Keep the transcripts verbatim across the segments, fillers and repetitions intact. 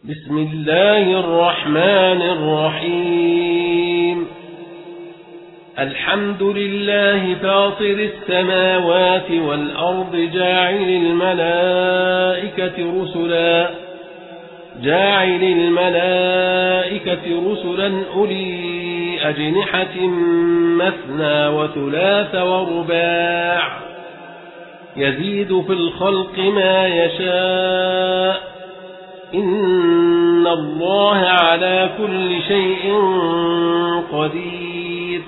بسم الله الرحمن الرحيم. الحمد لله فاطر السماوات والأرض جاعل الملائكة رسلا جاعل الملائكة رسلا أولي أجنحة مثنى وثلاث ورباع يزيد في الخلق ما يشاء إن الله على كل شيء قدير.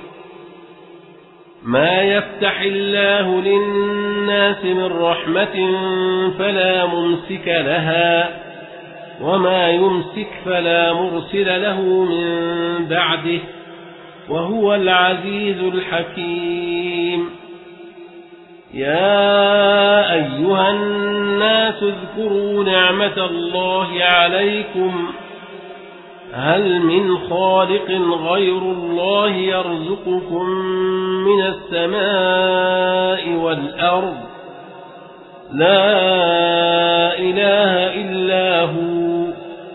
ما يفتح الله للناس من رحمة فلا ممسك لها وما يمسك فلا مرسل له من بعده وهو العزيز الحكيم. يا أيها الناس اذكروا نعمة الله عليكم هل من خالق غير الله يرزقكم من السماء والأرض لا إله إلا هو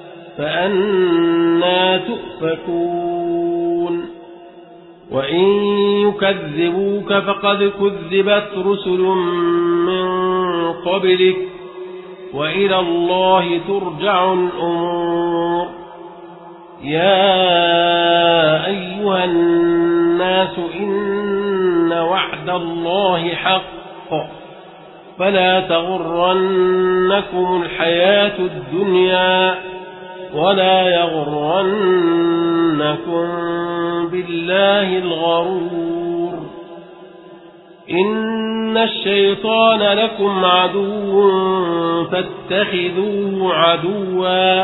فأنى تؤفكون. وإن يكذبوك فقد كذبت رسل من قبلك وإلى الله ترجع الأمور. يا أيها الناس إن وعد الله حق فلا تغرنكم الحياة الدنيا ولا يغرنكم بالله الغرور. إن الشيطان لكم عدو فاتخذوه عدوا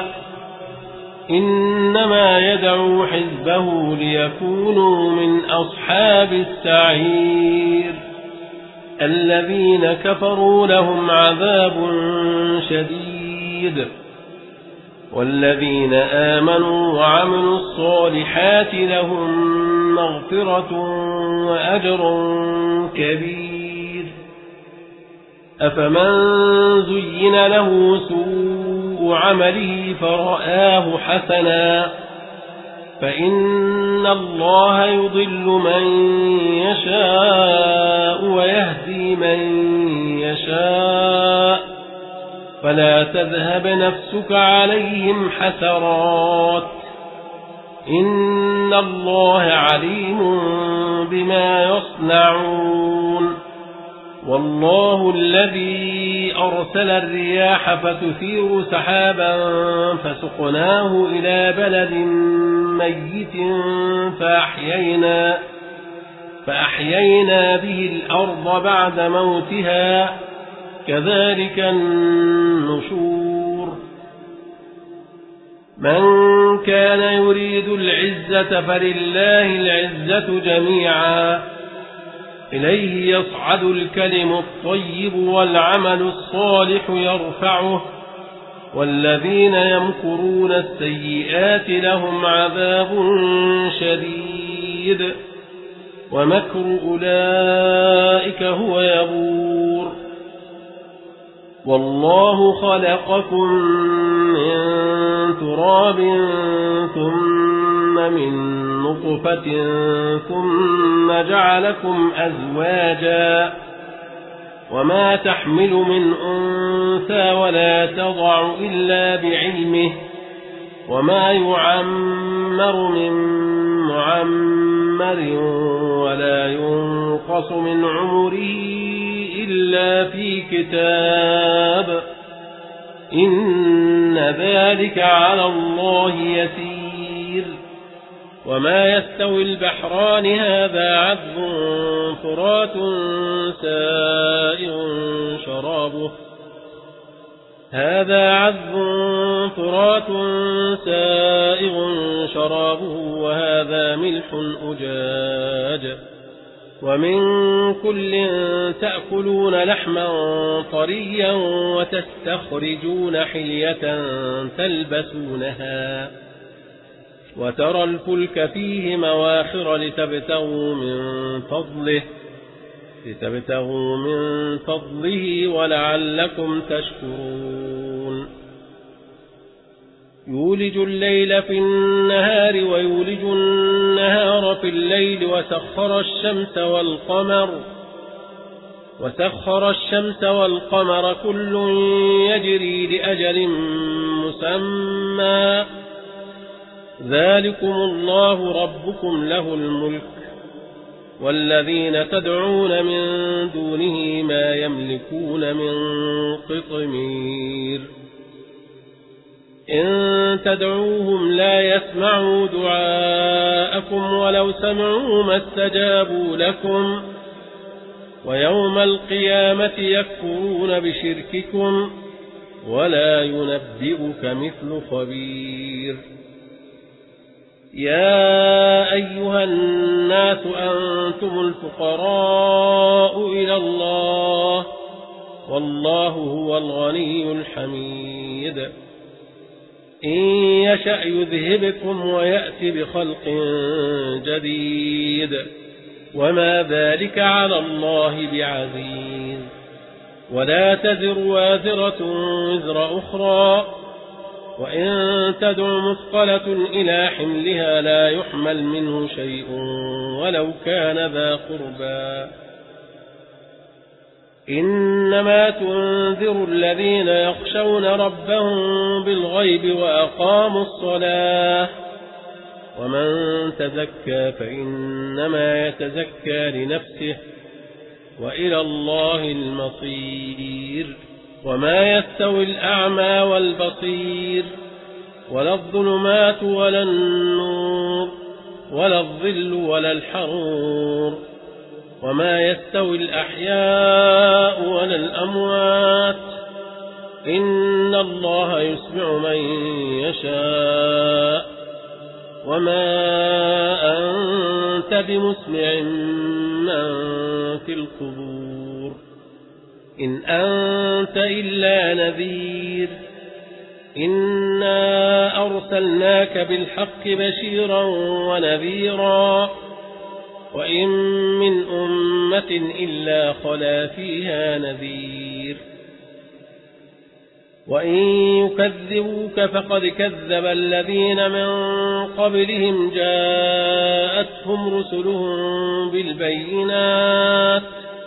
إنما يدعو حزبه ليكونوا من أصحاب السعير. الذين كفروا لهم عذاب شديد والذين آمنوا وعملوا الصالحات لهم مغفرة وأجر كبير. أفمن زين له سوء عمله فرآه حسنا فإن الله يضل من يشاء ويهدي من يشاء فلا تذهب نفسك عليهم حسرات إن الله عليم بما يصنعون. والله الذي أرسل الرياح فتثير سحابا فسقناه إلى بلد ميت فأحيينا, فأحيينا به الأرض بعد موتها كذلك النشور. من كان يريد العزة فلله العزة جميعا إليه يصعد الكلم الطيب والعمل الصالح يرفعه والذين يمكرون السيئات لهم عذاب شديد ومكر أولئك هو يبور. والله خلقكم من تراب ثم من نطفة ثم جعلكم أزواجا وما تحمل من أنثى ولا تضع إلا بعلمه وما يعمر من معمر ولا ينقص من عمره إلا في كتاب إن ذلك على الله يسير. وما يستوي البحران هذا عذب فرات سائغ شرابه هذا عذب فرات سائغ شرابه وهذا ملح أجاج ومن كل تأكلون لحما طريا وتستخرجون حلية تلبسونها وترى الفلك فيه مواخر لتبتغوا من فضله لتبتغوا من فضله ولعلكم تشكرون. يولج الليل في النهار ويولج النهار في الليل وسخر الشمس والقمر وسخر الشمس والقمر كل يجري لأجل مسمى ذلكم الله ربكم له الملك والذين تدعون من دونه ما يملكون من قطمير إن تدعوهم لا يسمعوا دعاءكم ولو سمعوا ما استجابوا لكم ويوم القيامة يكفرون بشرككم ولا ينبئك مثل خبير يا أيها الناس أنتم الفقراء إلى الله والله هو الغني الحميد إن يشأ يذهبكم ويأتي بخلق جديد وما ذلك على الله بعزيز ولا تزر وازرة وزر أخرى وإن تدع مثقلة إلى حملها لا يحمل منه شيء ولو كان ذا قربى إنما تنذر الذين يخشون ربهم بالغيب وأقاموا الصلاة ومن تزكى فإنما يتزكى لنفسه وإلى الله المصير وما يستوي الأعمى والبصير ولا الظلمات ولا النور ولا الظل ولا الحرور وما يستوي الأحياء ولا الأموات إن الله يسمع من يشاء وما أنت بمسمع من في القبور إن أنت إلا نذير إنا أرسلناك بالحق بشيرا ونذيرا وإن من أمة إلا خلا فيها نذير وإن يكذبوك فقد كذب الذين من قبلهم جاءتهم رسلهم بالبينات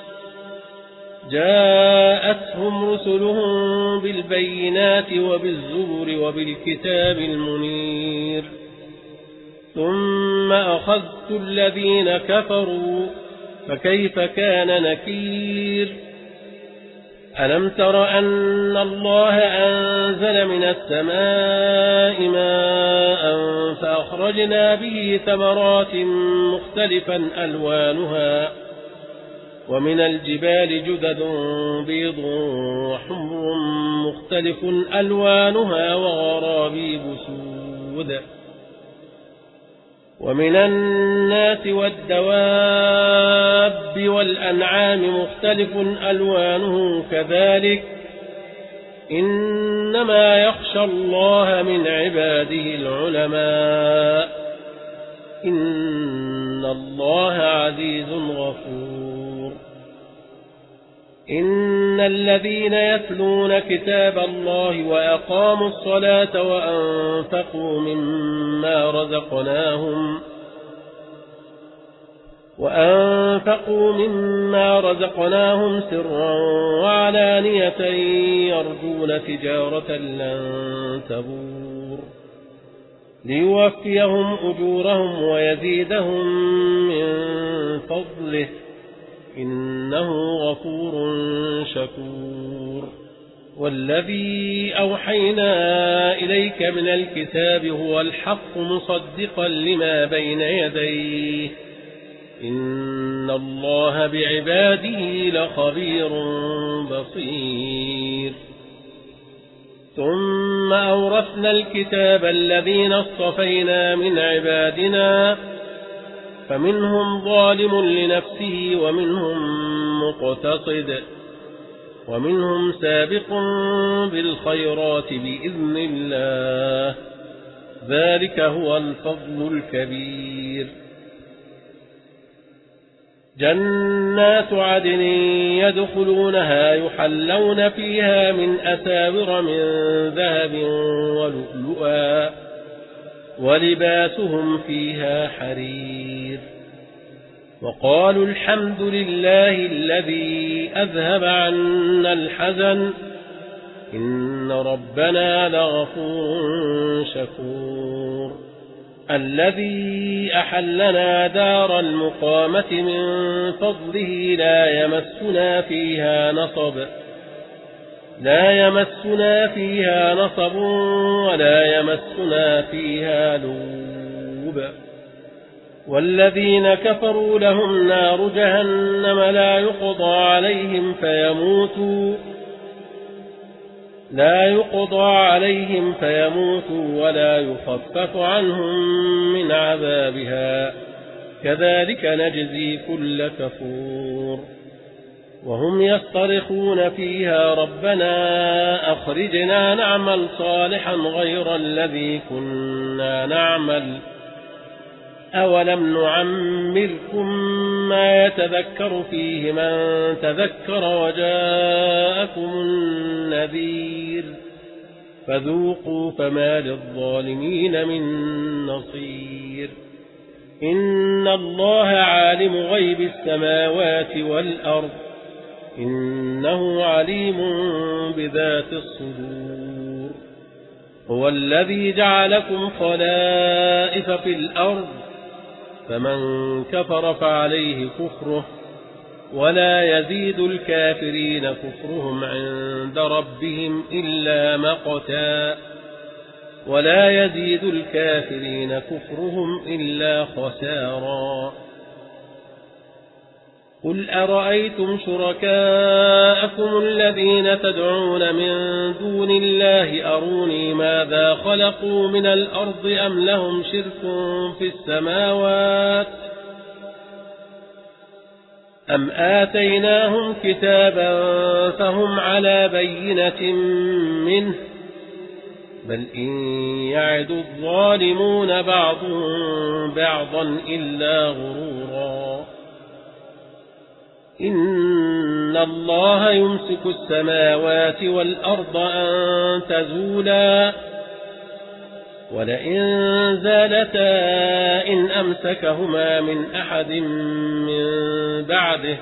جاءتهم رسلهم بالبينات وبالزبر وبالكتاب المنير ثم أخذت الذين كفروا فكيف كان نكير ألم تر أن الله أنزل من السماء ماء فأخرجنا به ثمرات مختلفا ألوانها ومن الجبال جدد بيض وحمر مختلف ألوانها وغرابيب سود ومن الناس والدواب والأنعام مختلف ألوانه كذلك إنما يخشى الله من عباده العلماء إن الله عزيز غفور إن الذين يتلون كتاب الله وأقاموا الصلاة وأنفقوا مما رزقناهم وأنفقوا مما رزقناهم سرا وعلانية يرجون تجارة لن تبور ليوفيهم أجورهم ويزيدهم من فضله إنه غفور شكور والذي أوحينا إليك من الكتاب هو الحق مصدقا لما بين يديه إن الله بعباده لخبير بصير ثم أورثنا الكتاب الذين اصطفينا من عبادنا فمنهم ظالم لنفسه ومنهم مقتصد ومنهم سابق بالخيرات بإذن الله ذلك هو الفضل الكبير جنات عدن يدخلونها يحلون فيها من أساور من ذهب ولؤلؤا ولباسهم فيها حرير وقالوا الحمد لله الذي أذهب عنا الحزن إن ربنا لغفور شكور الذي أحلنا دار المقامة من فضله لا يمسنا فيها نصب لا يمسنا فيها نصب ولا يمسنا فيها لوب والذين كفروا لهم نار جهنم لا يقضى عليهم فيموتوا لا يقضى عليهم فيموتوا ولا يخفف عنهم من عذابها كذلك نجزي كل كفور وهم يصطرخون فيها ربنا أخرجنا نعمل صالحا غير الذي كنا نعمل أولم نعمركم ما يتذكر فيه من تذكر وجاءكم النذير فذوقوا فما للظالمين من نصير إن الله عالم غيب السماوات والأرض إنه عليم بذات الصدور هو الذي جعلكم خلائف في الأرض فمن كفر فعليه كفره ولا يزيد الكافرين كفرهم عند ربهم إلا مقتا ولا يزيد الكافرين كفرهم إلا خسارا قل أرأيتم شركاءكم الذين تدعون من دون الله أروني ماذا خلقوا من الأرض أم لهم شرك في السماوات أم آتيناهم كتابا فهم على بينة منه بل إن يعد الظالمون بعضهم بعضا إلا غرورا إن الله يمسك السماوات والأرض أن تزولا ولئن زالتا إن أمسكهما من أحد من بعده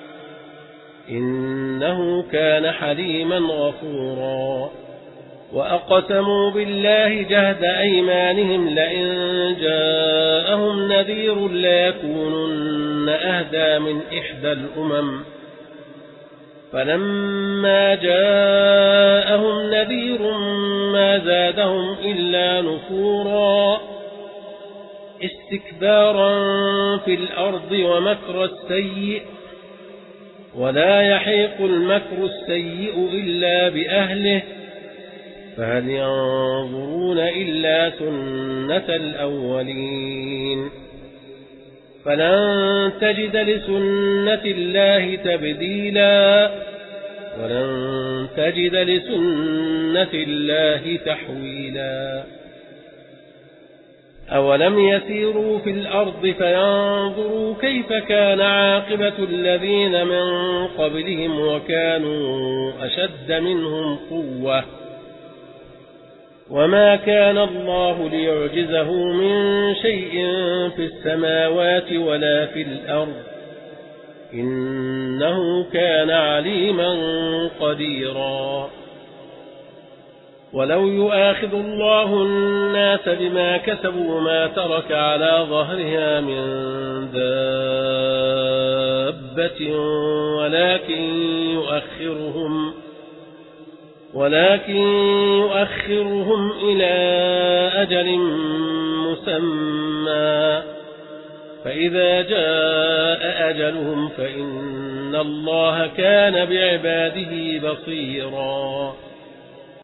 إنه كان حليما غفورا وأقسموا بالله جهد أيمانهم لئن جاءهم نذير ليكونن أهدى من إحدى الأمم فلما جاءهم نذير ما زادهم إلا نفورا استكبارا في الأرض ومكر السيء ولا يحيق المكر السيء إلا بأهله فهل ينظرون إلا سنة الأولين فلن تجد لسنة الله تبديلا ولن تجد لسنة الله تحويلا أولم يسيروا في الأرض فينظروا كيف كان عاقبة الذين من قبلهم وكانوا أشد منهم قوة وما كان الله ليعجزه من شيء في السماوات ولا في الأرض إنه كان عليما قديرا ولو يؤاخذ الله الناس بما كسبوا ما ترك على ظهرها من دابة ولكن يؤخرهم ولكن يؤخرهم إلى أجل مسمى فإذا جاء أجلهم فإن الله كان بعباده بصيرا